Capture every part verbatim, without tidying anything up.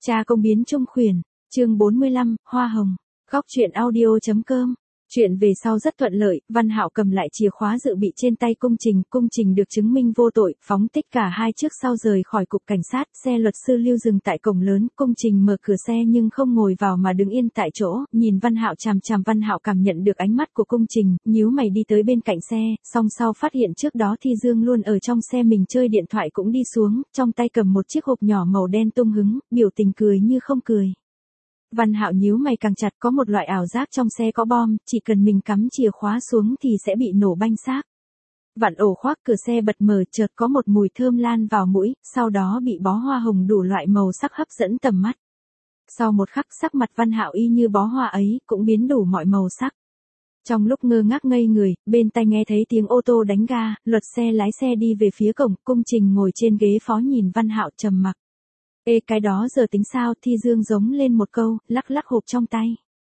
Cha công biến trung khuyển, chương bốn mươi lăm, Hoa Hồng, góc truyện audio.com. Chuyện về sau rất thuận lợi, Văn Hạo cầm lại chìa khóa dự bị trên tay Cung Trình, Cung Trình được chứng minh vô tội, phóng thích cả hai trước sau rời khỏi cục cảnh sát, xe luật sư lưu dừng tại cổng lớn, Cung Trình mở cửa xe nhưng không ngồi vào mà đứng yên tại chỗ, nhìn Văn Hạo chằm chằm. Văn Hạo cảm nhận được ánh mắt của Cung Trình, nhíu mày đi tới bên cạnh xe, song sau phát hiện trước đó Thi Dương luôn ở trong xe mình chơi điện thoại cũng đi xuống, trong tay cầm một chiếc hộp nhỏ màu đen tung hứng, biểu tình cười như không cười. Văn Hạo nhíu mày càng chặt, có một loại ảo giác trong xe có bom, chỉ cần mình cắm chìa khóa xuống thì sẽ bị nổ banh xác. Vặn ổ khoác cửa xe bật mở, chợt có một mùi thơm lan vào mũi, sau đó bị bó hoa hồng đủ loại màu sắc hấp dẫn tầm mắt. Sau một khắc sắc mặt Văn Hạo y như bó hoa ấy, cũng biến đủ mọi màu sắc. Trong lúc ngơ ngác ngây người, bên tai nghe thấy tiếng ô tô đánh ga, luật xe lái xe đi về phía cổng, Cung Trình ngồi trên ghế phó nhìn Văn Hạo trầm mặc. Ê cái đó giờ tính sao? Thi Dương giống lên một câu, lắc lắc hộp trong tay.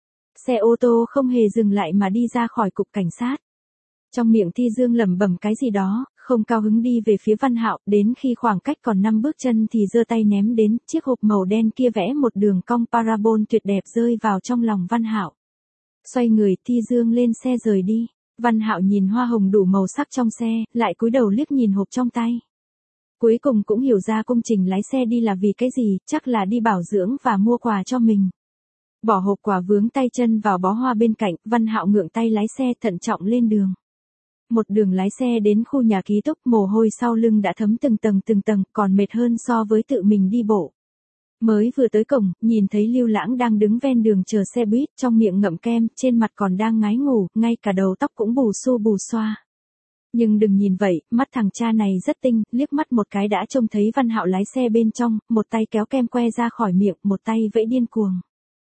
Xe ô tô không hề dừng lại mà đi ra khỏi cục cảnh sát. Trong miệng Thi Dương lẩm bẩm cái gì đó, không cao hứng đi về phía Văn Hạo, đến khi khoảng cách còn năm bước chân thì giơ tay ném đến, chiếc hộp màu đen kia vẽ một đường cong parabol tuyệt đẹp rơi vào trong lòng Văn Hạo. Xoay người, Thi Dương lên xe rời đi. Văn Hạo nhìn hoa hồng đủ màu sắc trong xe, lại cúi đầu liếc nhìn hộp trong tay. Cuối cùng cũng hiểu ra Cung Trình lái xe đi là vì cái gì, chắc là đi bảo dưỡng và mua quà cho mình. Bỏ hộp quà vướng tay chân vào bó hoa bên cạnh, Văn Hạo ngượng tay lái xe thận trọng lên đường. Một đường lái xe đến khu nhà ký túc, mồ hôi sau lưng đã thấm từng tầng từng tầng, còn mệt hơn so với tự mình đi bộ. Mới vừa tới cổng, nhìn thấy Lưu Lãng đang đứng ven đường chờ xe buýt, trong miệng ngậm kem, trên mặt còn đang ngái ngủ, ngay cả đầu tóc cũng bù xu bù xoa. Nhưng đừng nhìn vậy, mắt thằng cha này rất tinh, liếc mắt một cái đã trông thấy Văn Hạo lái xe bên trong, một tay kéo kem que ra khỏi miệng, một tay vẫy điên cuồng.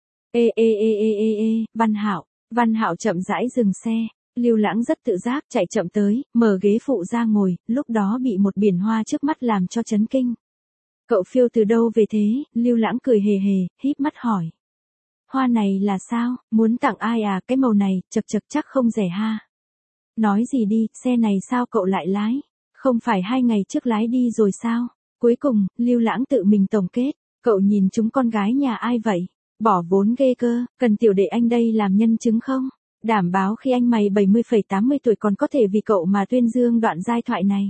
Ê ê ê ê ê ê, Văn Hạo, Văn Hạo chậm rãi dừng xe, Lưu Lãng rất tự giác chạy chậm tới, mở ghế phụ ra ngồi, lúc đó bị một biển hoa trước mắt làm cho chấn kinh. Cậu phiêu từ đâu về thế? Lưu Lãng cười hề hề, híp mắt hỏi. Hoa này là sao, muốn tặng ai à? Cái màu này, chật chật chắc không rẻ ha. Nói gì đi, xe này sao cậu lại lái? Không phải hai ngày trước lái đi rồi sao? Cuối cùng, Lưu Lãng tự mình tổng kết, cậu nhìn chúng con gái nhà ai vậy? Bỏ vốn ghê cơ, cần tiểu đệ anh đây làm nhân chứng không? Đảm bảo khi anh mày bảy mươi phẩy tám mươi tuổi còn có thể vì cậu mà tuyên dương đoạn giai thoại này.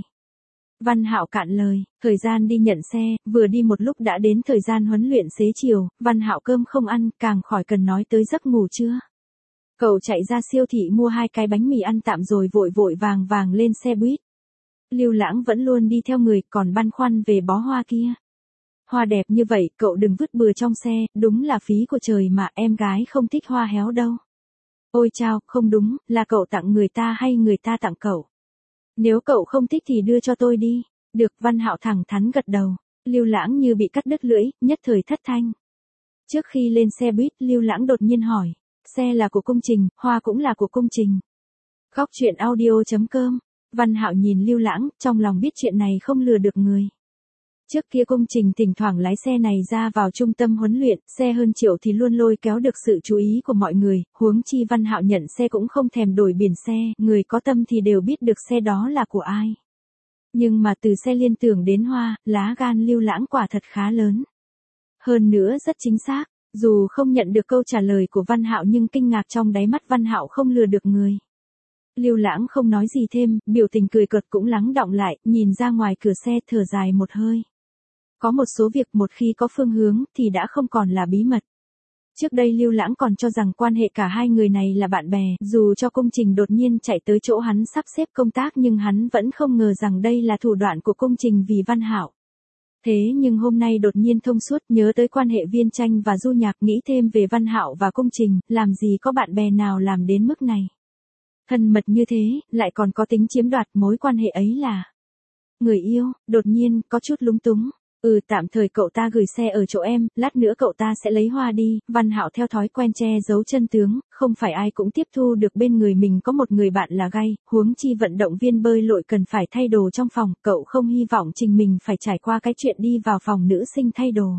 Văn Hạo cạn lời, thời gian đi nhận xe, vừa đi một lúc đã đến thời gian huấn luyện xế chiều, Văn Hạo cơm không ăn, càng khỏi cần nói tới giấc ngủ trưa. Cậu chạy ra siêu thị mua hai cái bánh mì ăn tạm rồi vội vội vàng vàng lên xe buýt. Lưu Lãng vẫn luôn đi theo người, còn băn khoăn về bó hoa kia. Hoa đẹp như vậy, cậu đừng vứt bừa trong xe, đúng là phí của trời mà, em gái không thích hoa héo đâu. Ôi chao, không đúng, là cậu tặng người ta hay người ta tặng cậu? Nếu cậu không thích thì đưa cho tôi đi. Được, Văn Hạo thẳng thắn gật đầu. Lưu Lãng như bị cắt đứt lưỡi, nhất thời thất thanh. Trước khi lên xe buýt, Lưu Lãng đột nhiên hỏi. Xe là của Cung Trình, hoa cũng là của Cung Trình. Góc truyện audio.com. Văn Hạo nhìn Lưu Lãng, trong lòng biết chuyện này không lừa được người. Trước kia Cung Trình thỉnh thoảng lái xe này ra vào trung tâm huấn luyện, xe hơn triệu thì luôn lôi kéo được sự chú ý của mọi người, huống chi Văn Hạo nhận xe cũng không thèm đổi biển xe, người có tâm thì đều biết được xe đó là của ai. Nhưng mà từ xe liên tưởng đến hoa, lá gan Lưu Lãng quả thật khá lớn. Hơn nữa rất chính xác. Dù không nhận được câu trả lời của Văn Hạo nhưng kinh ngạc trong đáy mắt Văn Hạo không lừa được người. Lưu Lãng không nói gì thêm, biểu tình cười cợt cũng lắng đọng lại, nhìn ra ngoài cửa xe thở dài một hơi. Có một số việc một khi có phương hướng thì đã không còn là bí mật. Trước đây Lưu Lãng còn cho rằng quan hệ cả hai người này là bạn bè, dù cho Cung Trình đột nhiên chạy tới chỗ hắn sắp xếp công tác nhưng hắn vẫn không ngờ rằng đây là thủ đoạn của Cung Trình vì Văn Hạo. Thế nhưng hôm nay đột nhiên thông suốt, nhớ tới quan hệ Viên Tranh và Du Nhạc, nghĩ thêm về Văn Hạo và Cung Trình, làm gì có bạn bè nào làm đến mức này. Thân mật như thế, lại còn có tính chiếm đoạt, mối quan hệ ấy là người yêu. Đột nhiên, có chút lúng túng. Ừ, tạm thời cậu ta gửi xe ở chỗ em, lát nữa cậu ta sẽ lấy hoa đi. Văn Hạo theo thói quen che giấu chân tướng, không phải ai cũng tiếp thu được bên người mình có một người bạn là gay, huống chi vận động viên bơi lội cần phải thay đồ trong phòng, cậu không hy vọng Trình mình phải trải qua cái chuyện đi vào phòng nữ sinh thay đồ.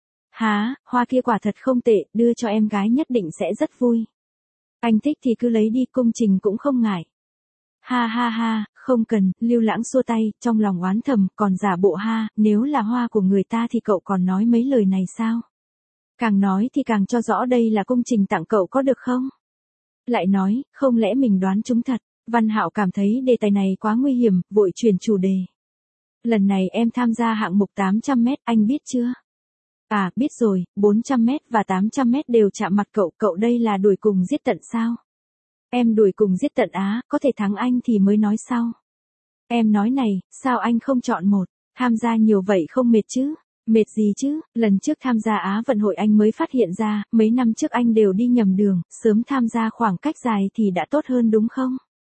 Há, hoa kia quả thật không tệ, đưa cho em gái nhất định sẽ rất vui. Anh thích thì cứ lấy đi, Cung Trình cũng không ngại. Ha ha ha, không cần, Lưu Lãng xua tay, trong lòng oán thầm, còn giả bộ ha, nếu là hoa của người ta thì cậu còn nói mấy lời này sao? Càng nói thì càng cho rõ đây là công trình tặng cậu có được không? Lại nói, không lẽ mình đoán trúng thật? Văn Hạo cảm thấy đề tài này quá nguy hiểm, vội chuyển chủ đề. Lần này em tham gia hạng mục tám trăm mét, anh biết chưa? À, biết rồi, bốn trăm mét và tám trăm mét đều chạm mặt cậu, cậu đây là đuổi cùng giết tận sao? Em đuổi cùng giết tận á, có thể thắng anh thì mới nói sau. Em nói này, sao anh không chọn một? Tham gia nhiều vậy không mệt chứ? Mệt gì chứ, lần trước tham gia Á vận hội anh mới phát hiện ra, mấy năm trước anh đều đi nhầm đường, sớm tham gia khoảng cách dài thì đã tốt hơn đúng không?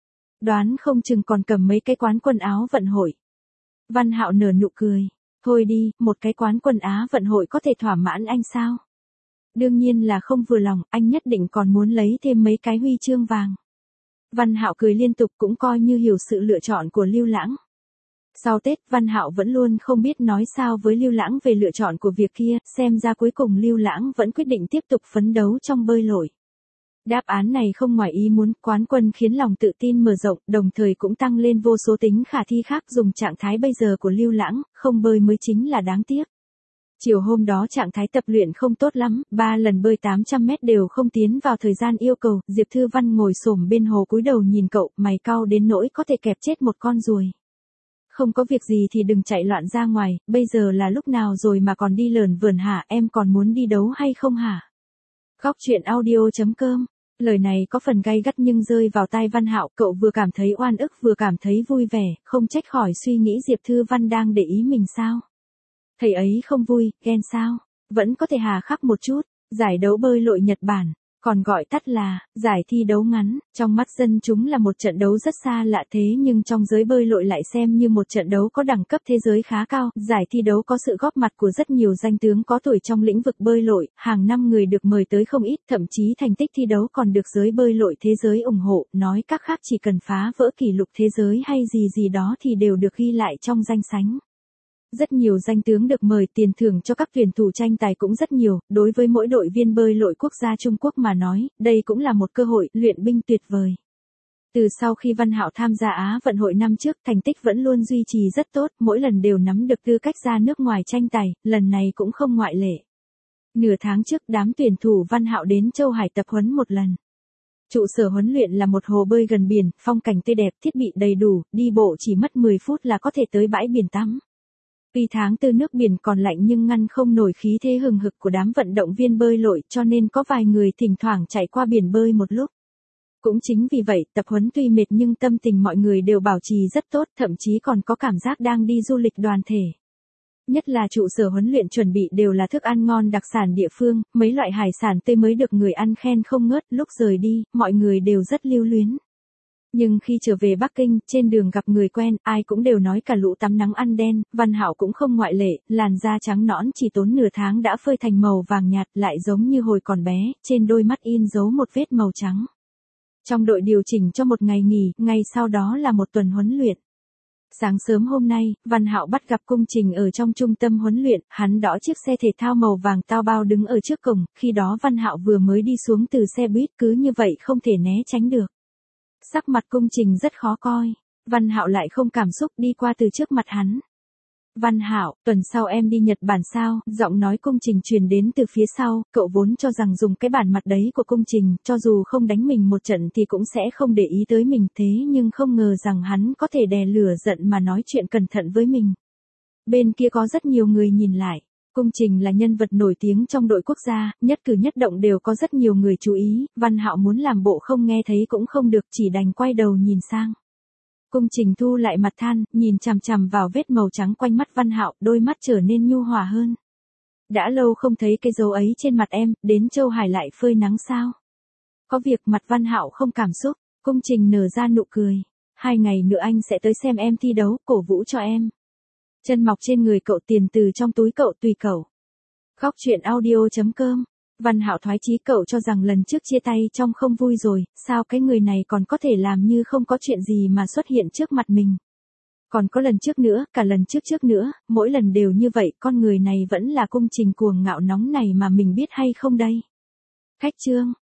Đoán không chừng còn cầm mấy cái quán quân áo vận hội. Văn Hạo nở nụ cười. Thôi đi, một cái quán quân Á vận hội có thể thỏa mãn anh sao? Đương nhiên là không vừa lòng, anh nhất định còn muốn lấy thêm mấy cái huy chương vàng. Văn Hạo cười liên tục cũng coi như hiểu sự lựa chọn của Lưu Lãng. Sau Tết, Văn Hạo vẫn luôn không biết nói sao với Lưu Lãng về lựa chọn của việc kia, xem ra cuối cùng Lưu Lãng vẫn quyết định tiếp tục phấn đấu trong bơi lội. Đáp án này không ngoài ý muốn, quán quân khiến lòng tự tin mở rộng, đồng thời cũng tăng lên vô số tính khả thi khác, dùng trạng thái bây giờ của Lưu Lãng, không bơi mới chính là đáng tiếc. Chiều hôm đó trạng thái tập luyện không tốt lắm, ba lần bơi tám trăm mét đều không tiến vào thời gian yêu cầu, Diệp Thư Văn ngồi xổm bên hồ cúi đầu nhìn cậu, mày cau đến nỗi có thể kẹp chết một con ruồi. Không có việc gì thì đừng chạy loạn ra ngoài, bây giờ là lúc nào rồi mà còn đi lởn vởn hả, em còn muốn đi đấu hay không hả? Góc truyện audio chấm com. Lời này có phần gay gắt nhưng rơi vào tai Văn Hạo, cậu vừa cảm thấy oan ức vừa cảm thấy vui vẻ, không trách khỏi suy nghĩ Diệp Thư Văn đang để ý mình sao. Thầy ấy không vui, ghen sao? Vẫn có thể hà khắc một chút, giải đấu bơi lội Nhật Bản, còn gọi tắt là giải thi đấu ngắn, trong mắt dân chúng là một trận đấu rất xa lạ thế nhưng trong giới bơi lội lại xem như một trận đấu có đẳng cấp thế giới khá cao, giải thi đấu có sự góp mặt của rất nhiều danh tướng có tuổi trong lĩnh vực bơi lội, hàng năm người được mời tới không ít, thậm chí thành tích thi đấu còn được giới bơi lội thế giới ủng hộ, nói các khác chỉ cần phá vỡ kỷ lục thế giới hay gì gì đó thì đều được ghi lại trong danh sách. Rất nhiều danh tướng được mời, tiền thưởng cho các tuyển thủ tranh tài cũng rất nhiều, đối với mỗi đội viên bơi lội quốc gia Trung Quốc mà nói, đây cũng là một cơ hội luyện binh tuyệt vời. Từ sau khi Văn Hạo tham gia Á vận hội năm trước, thành tích vẫn luôn duy trì rất tốt, mỗi lần đều nắm được tư cách ra nước ngoài tranh tài, lần này cũng không ngoại lệ. Nửa tháng trước, đám tuyển thủ Văn Hạo đến Châu Hải tập huấn một lần. Trụ sở huấn luyện là một hồ bơi gần biển, phong cảnh tươi đẹp, thiết bị đầy đủ, đi bộ chỉ mất mười phút là có thể tới bãi biển tắm. Vì tháng tư nước biển còn lạnh nhưng ngăn không nổi khí thế hừng hực của đám vận động viên bơi lội cho nên có vài người thỉnh thoảng chạy qua biển bơi một lúc. Cũng chính vì vậy, tập huấn tuy mệt nhưng tâm tình mọi người đều bảo trì rất tốt, thậm chí còn có cảm giác đang đi du lịch đoàn thể. Nhất là trụ sở huấn luyện chuẩn bị đều là thức ăn ngon đặc sản địa phương, mấy loại hải sản tươi mới được người ăn khen không ngớt, lúc rời đi, mọi người đều rất lưu luyến. Nhưng khi trở về Bắc Kinh, trên đường gặp người quen, ai cũng đều nói cả lũ tắm nắng ăn đen, Văn Hạo cũng không ngoại lệ, làn da trắng nõn chỉ tốn nửa tháng đã phơi thành màu vàng nhạt, lại giống như hồi còn bé, trên đôi mắt in dấu một vết màu trắng. Trong đội điều chỉnh cho một ngày nghỉ, ngày sau đó là một tuần huấn luyện. Sáng sớm hôm nay, Văn Hạo bắt gặp Cung Trình ở trong trung tâm huấn luyện, hắn đõ chiếc xe thể thao màu vàng tao bao đứng ở trước cổng, khi đó Văn Hạo vừa mới đi xuống từ xe buýt, cứ như vậy không thể né tránh được. Sắc mặt Cung Trình rất khó coi, Văn Hạo lại không cảm xúc đi qua từ trước mặt hắn. Văn Hạo, tuần sau em đi Nhật Bản sao? Giọng nói Cung Trình truyền đến từ phía sau, cậu vốn cho rằng dùng cái bản mặt đấy của Cung Trình, cho dù không đánh mình một trận thì cũng sẽ không để ý tới mình, thế nhưng không ngờ rằng hắn có thể đè lửa giận mà nói chuyện cẩn thận với mình. Bên kia có rất nhiều người nhìn lại. Cung Trình là nhân vật nổi tiếng trong đội quốc gia, nhất cử nhất động đều có rất nhiều người chú ý, Văn Hạo muốn làm bộ không nghe thấy cũng không được, chỉ đành quay đầu nhìn sang. Cung Trình thu lại mặt than, nhìn chằm chằm vào vết màu trắng quanh mắt Văn Hạo, đôi mắt trở nên nhu hòa hơn. Đã lâu không thấy cái dấu ấy trên mặt em, đến Châu Hải lại phơi nắng sao? Có việc mặt Văn Hạo không cảm xúc, Cung Trình nở ra nụ cười. Hai ngày nữa anh sẽ tới xem em thi đấu, cổ vũ cho em. Chân mọc trên người cậu, tiền từ trong túi cậu, tùy cậu. Góc truyện audio chấm com. Văn Hạo thoái chí, cậu cho rằng lần trước chia tay trong không vui rồi, sao cái người này còn có thể làm như không có chuyện gì mà xuất hiện trước mặt mình. Còn có lần trước nữa, cả lần trước trước nữa, mỗi lần đều như vậy, con người này vẫn là Cung Trình cuồng ngạo nóng này mà mình biết hay không đây. Khách chương.